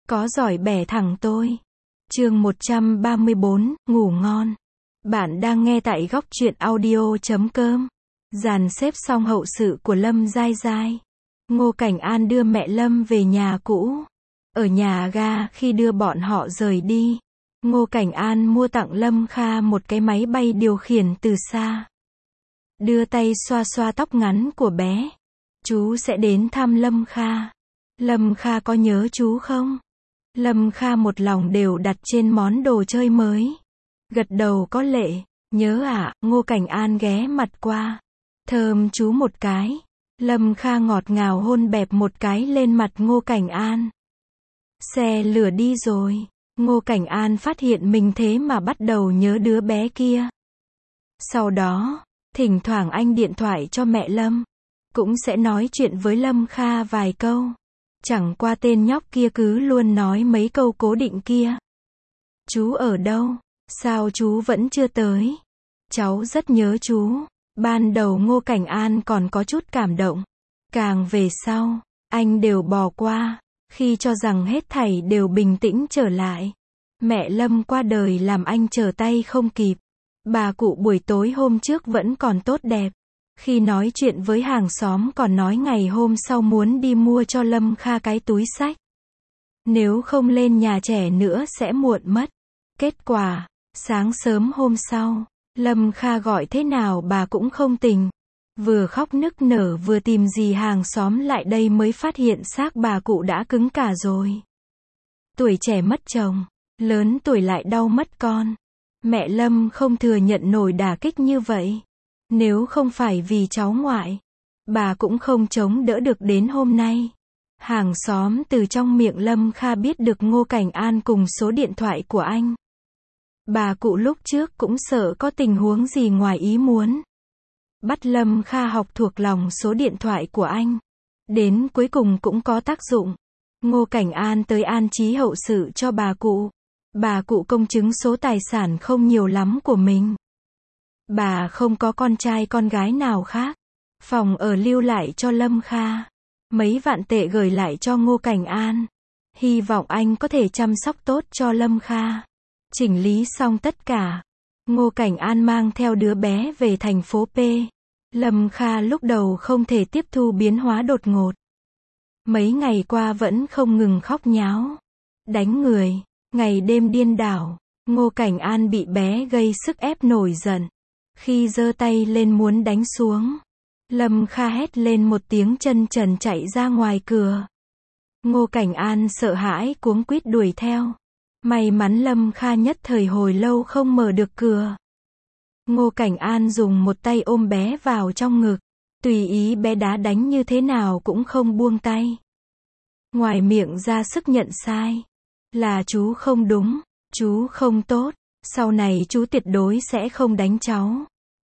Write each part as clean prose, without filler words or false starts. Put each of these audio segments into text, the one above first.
có giỏi bẻ thẳng tôi. Chương 134, ngủ ngon. Bạn đang nghe tại góc truyện audio.com. Dàn xếp xong hậu sự của Lâm Giai Giai. Ngô Cảnh An đưa mẹ Lâm về nhà cũ. Ở nhà ga khi đưa bọn họ rời đi, Ngô Cảnh An mua tặng Lâm Kha một cái máy bay điều khiển từ xa. Đưa tay xoa xoa tóc ngắn của bé. Chú sẽ đến thăm Lâm Kha. Lâm Kha có nhớ chú không? Lâm Kha một lòng đều đặt trên món đồ chơi mới. Gật đầu có lệ. Nhớ ạ. Ngô Cảnh An ghé mặt qua. Thơm chú một cái. Lâm Kha ngọt ngào hôn bẹp một cái lên mặt Ngô Cảnh An. Xe lửa đi rồi. Ngô Cảnh An phát hiện mình thế mà bắt đầu nhớ đứa bé kia. Sau đó, thỉnh thoảng anh điện thoại cho mẹ Lâm. Cũng sẽ nói chuyện với Lâm Kha vài câu. Chẳng qua tên nhóc kia cứ luôn nói mấy câu cố định kia. Chú ở đâu? Sao chú vẫn chưa tới? Cháu rất nhớ chú. Ban đầu Ngô Cảnh An còn có chút cảm động. Càng về sau, anh đều bỏ qua. Khi cho rằng hết thảy đều bình tĩnh trở lại. Mẹ Lâm qua đời làm anh trở tay không kịp. Bà cụ buổi tối hôm trước vẫn còn tốt đẹp. Khi nói chuyện với hàng xóm còn nói ngày hôm sau muốn đi mua cho Lâm Kha cái túi xách. Nếu không lên nhà trẻ nữa sẽ muộn mất. Kết quả, sáng sớm hôm sau, Lâm Kha gọi thế nào bà cũng không tỉnh. Vừa khóc nức nở vừa tìm dì hàng xóm lại đây mới phát hiện xác bà cụ đã cứng cả rồi. Tuổi trẻ mất chồng, lớn tuổi lại đau mất con. Mẹ Lâm không thừa nhận nổi đả kích như vậy. Nếu không phải vì cháu ngoại, bà cũng không chống đỡ được đến hôm nay. Hàng xóm từ trong miệng Lâm Kha biết được Ngô Cảnh An cùng số điện thoại của anh. Bà cụ lúc trước cũng sợ có tình huống gì ngoài ý muốn. Bắt Lâm Kha học thuộc lòng số điện thoại của anh. Đến cuối cùng cũng có tác dụng. Ngô Cảnh An tới an trí hậu sự cho bà cụ. Bà cụ công chứng số tài sản không nhiều lắm của mình. Bà không có con trai con gái nào khác. Phòng ở lưu lại cho Lâm Kha. Mấy vạn tệ gửi lại cho Ngô Cảnh An. Hy vọng anh có thể chăm sóc tốt cho Lâm Kha. Chỉnh lý xong tất cả. Ngô Cảnh An mang theo đứa bé về thành phố P. Lâm Kha lúc đầu không thể tiếp thu biến hóa đột ngột. Mấy ngày qua vẫn không ngừng khóc nháo. Đánh người. Ngày đêm điên đảo. Ngô Cảnh An bị bé gây sức ép nổi giận. Khi giơ tay lên muốn đánh xuống, Lâm Kha hét lên một tiếng chân trần chạy ra ngoài cửa. Ngô Cảnh An sợ hãi cuống quýt đuổi theo. May mắn Lâm Kha nhất thời hồi lâu không mở được cửa. Ngô Cảnh An dùng một tay ôm bé vào trong ngực. Tùy ý bé đá đánh như thế nào cũng không buông tay. Ngoài miệng ra sức nhận sai. Là chú không đúng, chú không tốt. Sau này chú tuyệt đối sẽ không đánh cháu.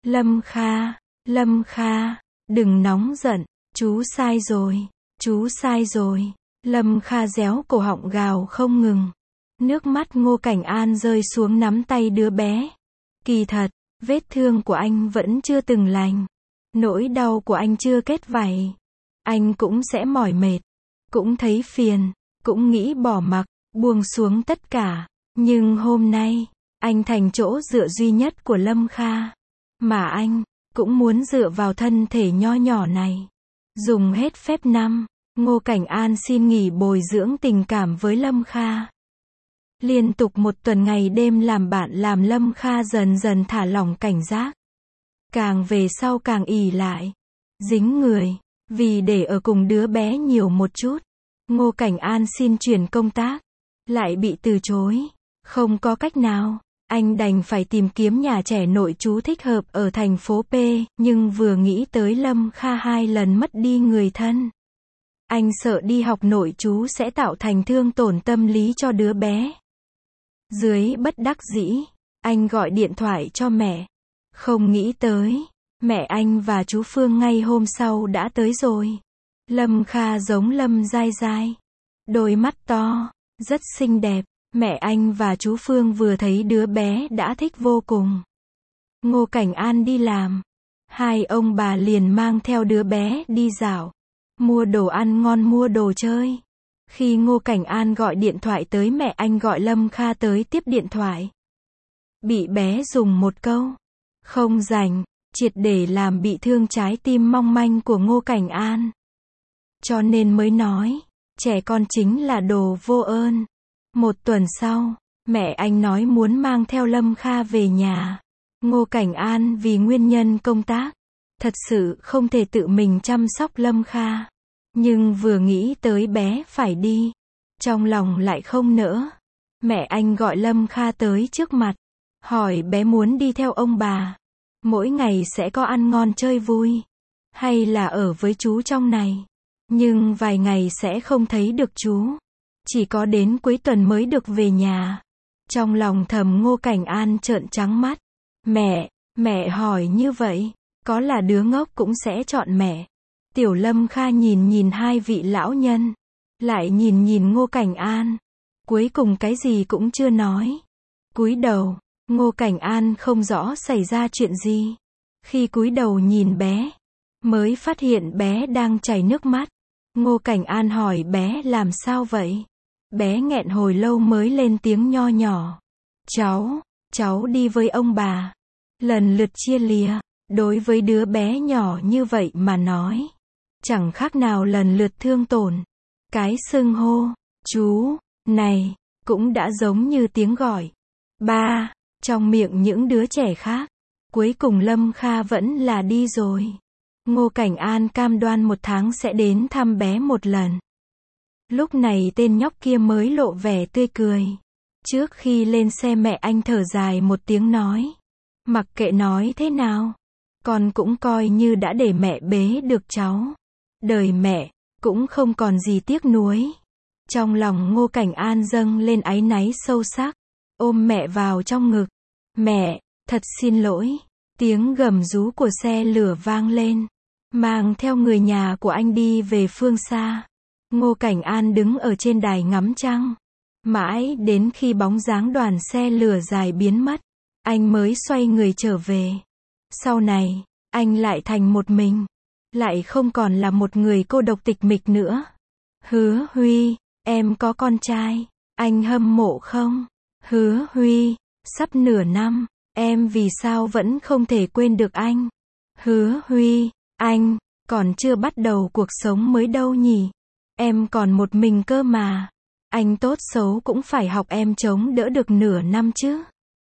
Lâm Kha, đừng nóng giận. Chú sai rồi, chú sai rồi. Lâm Kha réo cổ họng gào không ngừng. Nước mắt Ngô Cảnh An rơi xuống nắm tay đứa bé. Kỳ thật, vết thương của anh vẫn chưa từng lành. Nỗi đau của anh chưa kết vảy. Anh cũng sẽ mỏi mệt. Cũng thấy phiền. Cũng nghĩ bỏ mặc, buông xuống tất cả. Nhưng hôm nay, anh thành chỗ dựa duy nhất của Lâm Kha. Mà anh, cũng muốn dựa vào thân thể nho nhỏ này. Dùng hết phép năm, Ngô Cảnh An xin nghỉ bồi dưỡng tình cảm với Lâm Kha. Liên tục một tuần ngày đêm làm bạn làm Lâm Kha dần dần thả lỏng cảnh giác. Càng về sau càng ỷ lại. Dính người. Vì để ở cùng đứa bé nhiều một chút. Ngô Cảnh An xin chuyển công tác. Lại bị từ chối. Không có cách nào. Anh đành phải tìm kiếm nhà trẻ nội trú thích hợp ở thành phố P. Nhưng vừa nghĩ tới Lâm Kha 2 lần mất đi người thân. Anh sợ đi học nội trú sẽ tạo thành thương tổn tâm lý cho đứa bé. Dưới bất đắc dĩ, anh gọi điện thoại cho mẹ. Không nghĩ tới, mẹ anh và chú Phương ngay hôm sau đã tới rồi. Lâm Kha giống Lâm Giai Giai. Đôi mắt to, rất xinh đẹp. Mẹ anh và chú Phương vừa thấy đứa bé đã thích vô cùng. Ngô Cảnh An đi làm. Hai ông bà liền mang theo đứa bé đi dạo. Mua đồ ăn ngon mua đồ chơi. Khi Ngô Cảnh An gọi điện thoại tới mẹ anh gọi Lâm Kha tới tiếp điện thoại. Bị bé dùng một câu không rảnh, triệt để làm bị thương trái tim mong manh của Ngô Cảnh An. Cho nên mới nói, trẻ con chính là đồ vô ơn. Một tuần sau, mẹ anh nói muốn mang theo Lâm Kha về nhà. Ngô Cảnh An vì nguyên nhân công tác, thật sự không thể tự mình chăm sóc Lâm Kha. Nhưng vừa nghĩ tới bé phải đi, trong lòng lại không nỡ. Mẹ anh gọi Lâm Kha tới trước mặt, hỏi bé muốn đi theo ông bà. Mỗi ngày sẽ có ăn ngon chơi vui, hay là ở với chú trong này. Nhưng vài ngày sẽ không thấy được chú. Chỉ có đến cuối tuần mới được về nhà. Trong lòng thầm Ngô Cảnh An trợn trắng mắt. Mẹ hỏi như vậy, có là đứa ngốc cũng sẽ chọn mẹ. Tiểu Lâm Kha nhìn hai vị lão nhân, lại nhìn Ngô Cảnh An. Cuối cùng cái gì cũng chưa nói. Cúi đầu, Ngô Cảnh An không rõ xảy ra chuyện gì. Khi cúi đầu nhìn bé, mới phát hiện bé đang chảy nước mắt. Ngô Cảnh An hỏi bé làm sao vậy? Bé nghẹn hồi lâu mới lên tiếng nho nhỏ. Cháu đi với ông bà. Lần lượt chia lìa, đối với đứa bé nhỏ như vậy mà nói, chẳng khác nào lần lượt thương tổn. Cái xưng hô, chú, này, cũng đã giống như tiếng gọi ba, trong miệng những đứa trẻ khác. Cuối cùng Lâm Kha vẫn là đi rồi. Ngô Cảnh An cam đoan 1 tháng sẽ đến thăm bé một lần. Lúc này tên nhóc kia mới lộ vẻ tươi cười. Trước khi lên xe mẹ anh thở dài một tiếng nói. Mặc kệ nói thế nào, con cũng coi như đã để mẹ bế được cháu. Đời mẹ, cũng không còn gì tiếc nuối. Trong lòng Ngô Cảnh An dâng lên áy náy sâu sắc. Ôm mẹ vào trong ngực. Mẹ, thật xin lỗi. Tiếng gầm rú của xe lửa vang lên. Mang theo người nhà của anh đi về phương xa. Ngô Cảnh An đứng ở trên đài ngắm trăng. Mãi đến khi bóng dáng đoàn xe lửa dài biến mất, anh mới xoay người trở về. Sau này, anh lại thành một mình. Lại không còn là một người cô độc tịch mịch nữa. Hứa Huy, em có con trai. Anh hâm mộ không? Hứa Huy, sắp nửa năm, em vì sao vẫn không thể quên được anh? Hứa Huy, anh, còn chưa bắt đầu cuộc sống mới đâu nhỉ? Em còn một mình cơ mà. Anh tốt xấu cũng phải học em chống đỡ được nửa năm chứ.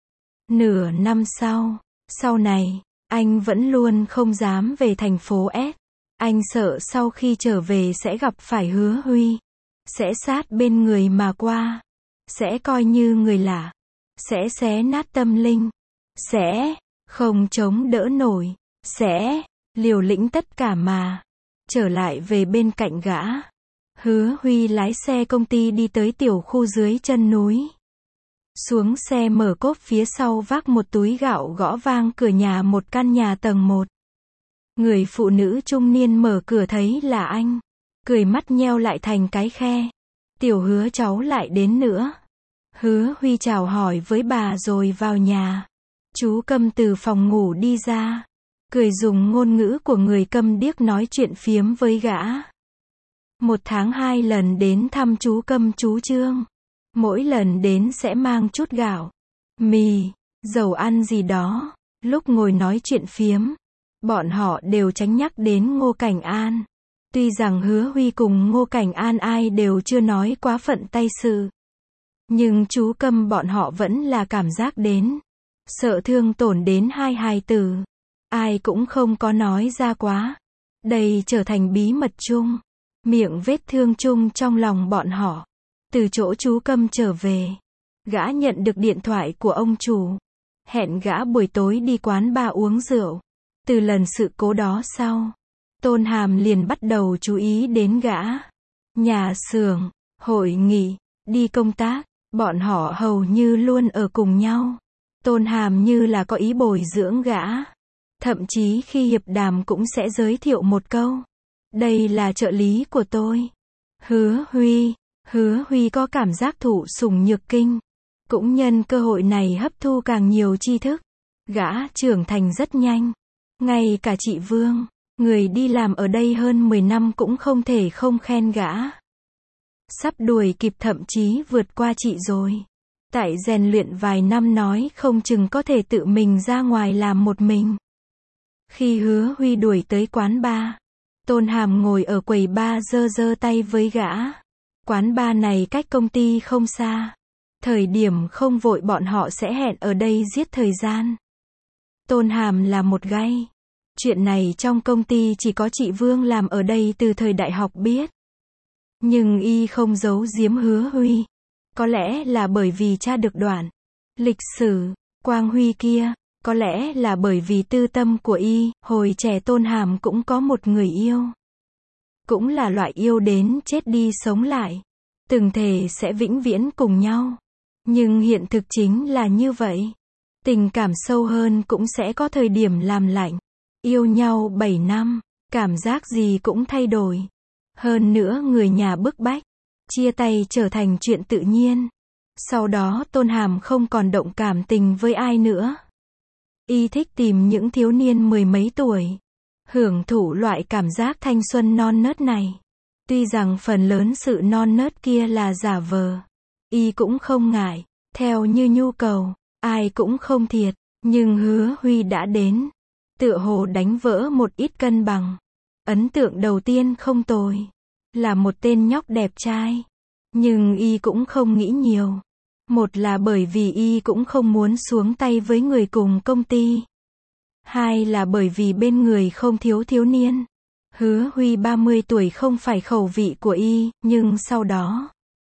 Nửa năm sau này, anh vẫn luôn không dám về thành phố S. Anh sợ sau khi trở về sẽ gặp phải Hứa Huy. Sẽ sát bên người mà qua. Sẽ coi như người lạ. Sẽ xé nát tâm linh. Sẽ không chống đỡ nổi. Sẽ liều lĩnh tất cả mà trở lại về bên cạnh gã. Hứa Huy lái xe công ty đi tới tiểu khu dưới chân núi. Xuống xe mở cốp phía sau vác một túi gạo gõ vang cửa nhà một căn nhà tầng 1. Người phụ nữ trung niên mở cửa thấy là anh. Cười mắt nheo lại thành cái khe. Tiểu Hứa cháu lại đến nữa. Hứa Huy chào hỏi với bà rồi vào nhà. Chú Câm từ phòng ngủ đi ra. Cười dùng ngôn ngữ của người câm điếc nói chuyện phiếm với gã. 1 tháng 2 lần đến thăm chú Câm chú Trương. Mỗi lần đến sẽ mang chút gạo, mì, dầu ăn gì đó. Lúc ngồi nói chuyện phiếm, bọn họ đều tránh nhắc đến Ngô Cảnh An. Tuy rằng Hứa Huy cùng Ngô Cảnh An ai đều chưa nói quá phận tay sự. Nhưng chú Câm bọn họ vẫn là cảm giác đến. Sợ thương tổn đến hai hài tử. Ai cũng không có nói ra quá. Đây trở thành bí mật chung. Miệng vết thương chung trong lòng bọn họ. Từ chỗ chú Câm trở về, gã nhận được điện thoại của ông chủ. Hẹn gã buổi tối đi quán bar uống rượu. Từ lần sự cố đó sau, Tôn Hàm liền bắt đầu chú ý đến gã. Nhà xưởng, hội nghị, đi công tác, bọn họ hầu như luôn ở cùng nhau. Tôn Hàm như là có ý bồi dưỡng gã. Thậm chí khi hiệp đàm cũng sẽ giới thiệu một câu. Đây là trợ lý của tôi. Hứa Huy có cảm giác thụ sủng nhược kinh. Cũng nhân cơ hội này hấp thu càng nhiều tri thức. Gã trưởng thành rất nhanh. Ngay cả chị Vương, người đi làm ở đây hơn 10 năm cũng không thể không khen gã. Sắp đuổi kịp, thậm chí vượt qua chị rồi. Tại rèn luyện vài năm nói không chừng có thể tự mình ra ngoài làm một mình. Khi Hứa Huy đuổi tới quán bar, Tôn Hàm ngồi ở quầy bar giơ giơ tay với gã. Quán bar này cách công ty không xa. Thời điểm không vội bọn họ sẽ hẹn ở đây giết thời gian. Tôn Hàm là một gay. Chuyện này trong công ty chỉ có chị Vương làm ở đây từ thời đại học biết. Nhưng y không giấu giếm Hứa Huy. Có lẽ là bởi vì tra được đoạn lịch sử Quang Huy kia. Có lẽ là bởi vì tư tâm của y. Hồi trẻ Tôn Hàm cũng có một người yêu. Cũng là loại yêu đến chết đi sống lại. Từng thề sẽ vĩnh viễn cùng nhau. Nhưng hiện thực chính là như vậy. Tình cảm sâu hơn cũng sẽ có thời điểm làm lạnh. Yêu nhau 7 năm, cảm giác gì cũng thay đổi. Hơn nữa người nhà bức bách. Chia tay trở thành chuyện tự nhiên. Sau đó Tôn Hàm không còn động cảm tình với ai nữa. Y thích tìm những thiếu niên mười mấy tuổi. Hưởng thụ loại cảm giác thanh xuân non nớt này. Tuy rằng phần lớn sự non nớt kia là giả vờ. Y cũng không ngại. Theo như nhu cầu. Ai cũng không thiệt. Nhưng Hứa Huy đã đến. Tựa hồ đánh vỡ một ít cân bằng. Ấn tượng đầu tiên không tồi. Là một tên nhóc đẹp trai. Nhưng y cũng không nghĩ nhiều. Một là bởi vì y cũng không muốn xuống tay với người cùng công ty. Hai là bởi vì bên người không thiếu thiếu niên. Hứa Huy 30 tuổi không phải khẩu vị của y, nhưng sau đó.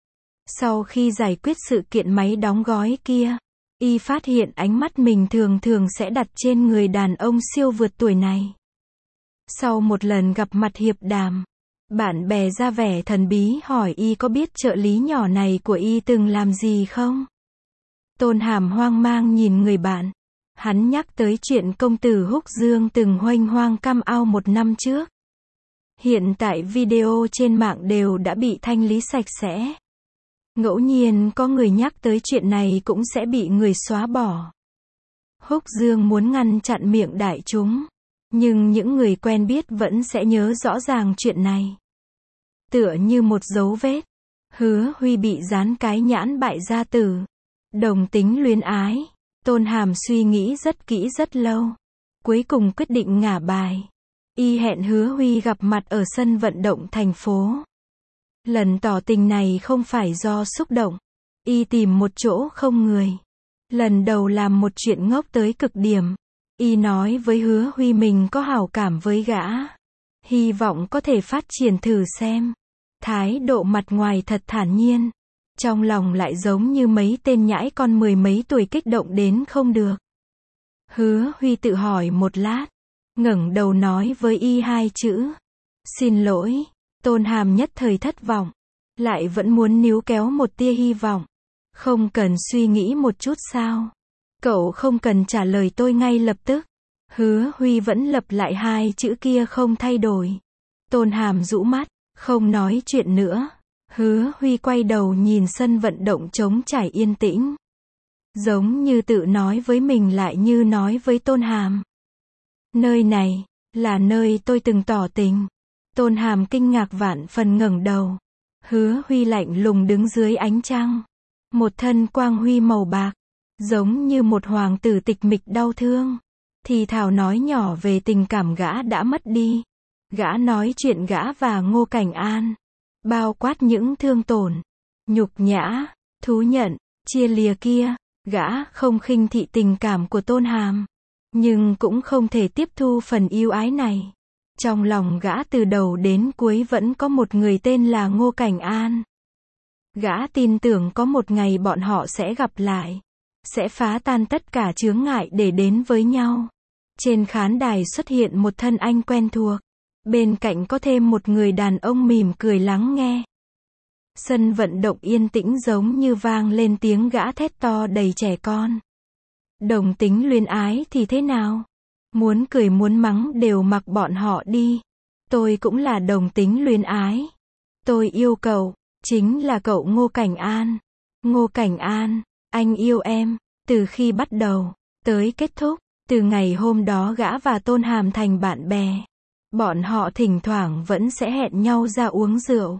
Sau khi giải quyết sự kiện máy đóng gói kia, y phát hiện ánh mắt mình thường thường sẽ đặt trên người đàn ông siêu vượt tuổi này. Sau một lần gặp mặt hiệp đàm, bạn bè ra vẻ thần bí hỏi y có biết trợ lý nhỏ này của y từng làm gì không? Tôn Hàm hoang mang nhìn người bạn. Hắn nhắc tới chuyện công tử Húc Dương từng huênh hoang cam ao 1 năm trước. Hiện tại video trên mạng đều đã bị thanh lý sạch sẽ. Ngẫu nhiên có người nhắc tới chuyện này cũng sẽ bị người xóa bỏ. Húc Dương muốn ngăn chặn miệng đại chúng. Nhưng những người quen biết vẫn sẽ nhớ rõ ràng chuyện này. Tựa như một dấu vết. Hứa Huy bị dán cái nhãn bại gia tử. Đồng tính luyến ái. Tôn Hàm suy nghĩ rất kỹ rất lâu. Cuối cùng quyết định ngả bài. Y hẹn Hứa Huy gặp mặt ở sân vận động thành phố. Lần tỏ tình này không phải do xúc động. Y tìm một chỗ không người. Lần đầu làm một chuyện ngốc tới cực điểm. Y nói với Hứa Huy mình có hảo cảm với gã. Hy vọng có thể phát triển thử xem. Thái độ mặt ngoài thật thản nhiên. Trong lòng lại giống như mấy tên nhãi con mười mấy tuổi kích động đến không được. Hứa Huy tự hỏi một lát. Ngẩng đầu nói với y 2 chữ. Xin lỗi. Tôn Hàm nhất thời thất vọng. Lại vẫn muốn níu kéo một tia hy vọng. Không cần suy nghĩ một chút sao? Cậu không cần trả lời tôi ngay lập tức. Hứa Huy vẫn lặp lại 2 chữ kia không thay đổi. Tôn Hàm rũ mắt, không nói chuyện nữa. Hứa Huy quay đầu nhìn sân vận động trống trải yên tĩnh. Giống như tự nói với mình lại như nói với Tôn Hàm. Nơi này, là nơi tôi từng tỏ tình. Tôn Hàm kinh ngạc vạn phần ngẩng đầu. Hứa Huy lạnh lùng đứng dưới ánh trăng. Một thân quang huy màu bạc. Giống như một hoàng tử tịch mịch đau thương. Thì thào nói nhỏ về tình cảm gã đã mất đi. Gã nói chuyện gã và Ngô Cảnh An. Bao quát những thương tổn, nhục nhã, thú nhận, chia lìa kia. Gã không khinh thị tình cảm của Tôn Hàm. Nhưng cũng không thể tiếp thu phần yêu ái này. Trong lòng gã từ đầu đến cuối vẫn có một người tên là Ngô Cảnh An. Gã tin tưởng có một ngày bọn họ sẽ gặp lại. Sẽ phá tan tất cả chướng ngại để đến với nhau. Trên khán đài xuất hiện một thân anh quen thuộc. Bên cạnh có thêm một người đàn ông mỉm cười lắng nghe. Sân vận động yên tĩnh giống như vang lên tiếng gã thét to đầy trẻ con. Đồng tính luyến ái thì thế nào? Muốn cười muốn mắng đều mặc bọn họ đi. Tôi cũng là đồng tính luyến ái. Tôi yêu cậu, chính là cậu Ngô Cảnh An. Ngô Cảnh An, anh yêu em, từ khi bắt đầu, tới kết thúc. Từ ngày hôm đó gã và Tôn Hàm thành bạn bè. Bọn họ thỉnh thoảng vẫn sẽ hẹn nhau ra uống rượu.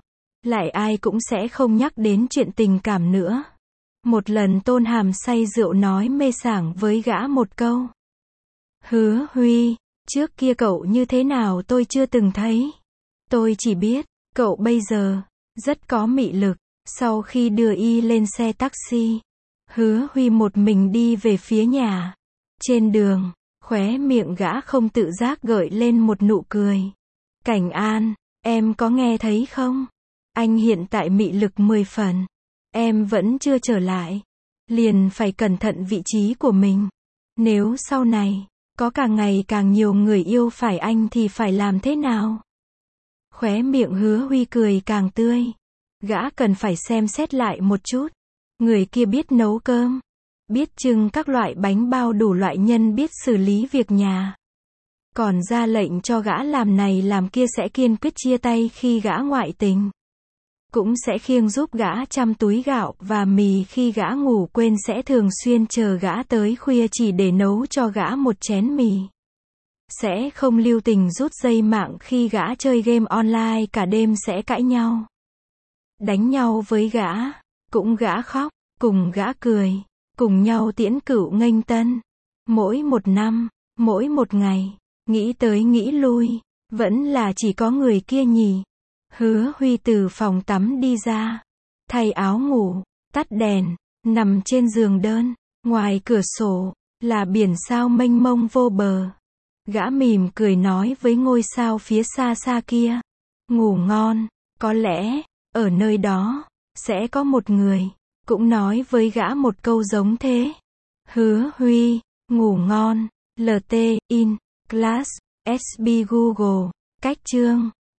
Lại ai cũng sẽ không nhắc đến chuyện tình cảm nữa. Một lần Tôn Hàm say rượu nói mê sảng với gã một câu. Hứa Huy, trước kia cậu như thế nào tôi chưa từng thấy. Tôi chỉ biết, cậu bây giờ, rất có mị lực. Sau khi đưa y lên xe taxi, Hứa Huy một mình đi về phía nhà. Trên đường, khóe miệng gã không tự giác gợi lên một nụ cười. Cảnh An, em có nghe thấy không? Anh hiện tại mị lực 10 phần. Em vẫn chưa trở lại. Liền phải cẩn thận vị trí của mình. Nếu sau này, có càng ngày càng nhiều người yêu phải anh thì phải làm thế nào? Khóe miệng Hứa Huy cười càng tươi. Gã cần phải xem xét lại một chút. Người kia biết nấu cơm, biết trưng các loại bánh bao, đủ loại nhân, biết xử lý việc nhà. Còn ra lệnh cho gã làm này làm kia, sẽ kiên quyết chia tay khi gã ngoại tình. Cũng sẽ khiêng giúp gã chăm túi gạo và mì khi gã ngủ quên, sẽ thường xuyên chờ gã tới khuya chỉ để nấu cho gã một chén mì. Sẽ không lưu tình rút dây mạng khi gã chơi game online cả đêm, sẽ cãi nhau, đánh nhau với gã, cũng gã khóc, cùng gã cười, cùng nhau tiễn cửu nghênh tân. Mỗi một năm, mỗi một ngày, nghĩ tới nghĩ lui, vẫn là chỉ có người kia nhỉ. Hứa Huy từ phòng tắm đi ra, thay áo ngủ, tắt đèn, nằm trên giường đơn. Ngoài cửa sổ là biển sao mênh mông vô bờ. Gã mỉm cười nói với ngôi sao phía xa xa kia, ngủ ngon. Có lẽ ở nơi đó sẽ có một người cũng nói với gã một câu giống thế. Hứa Huy, ngủ ngon. LT, in, class, SB Google. Cách chương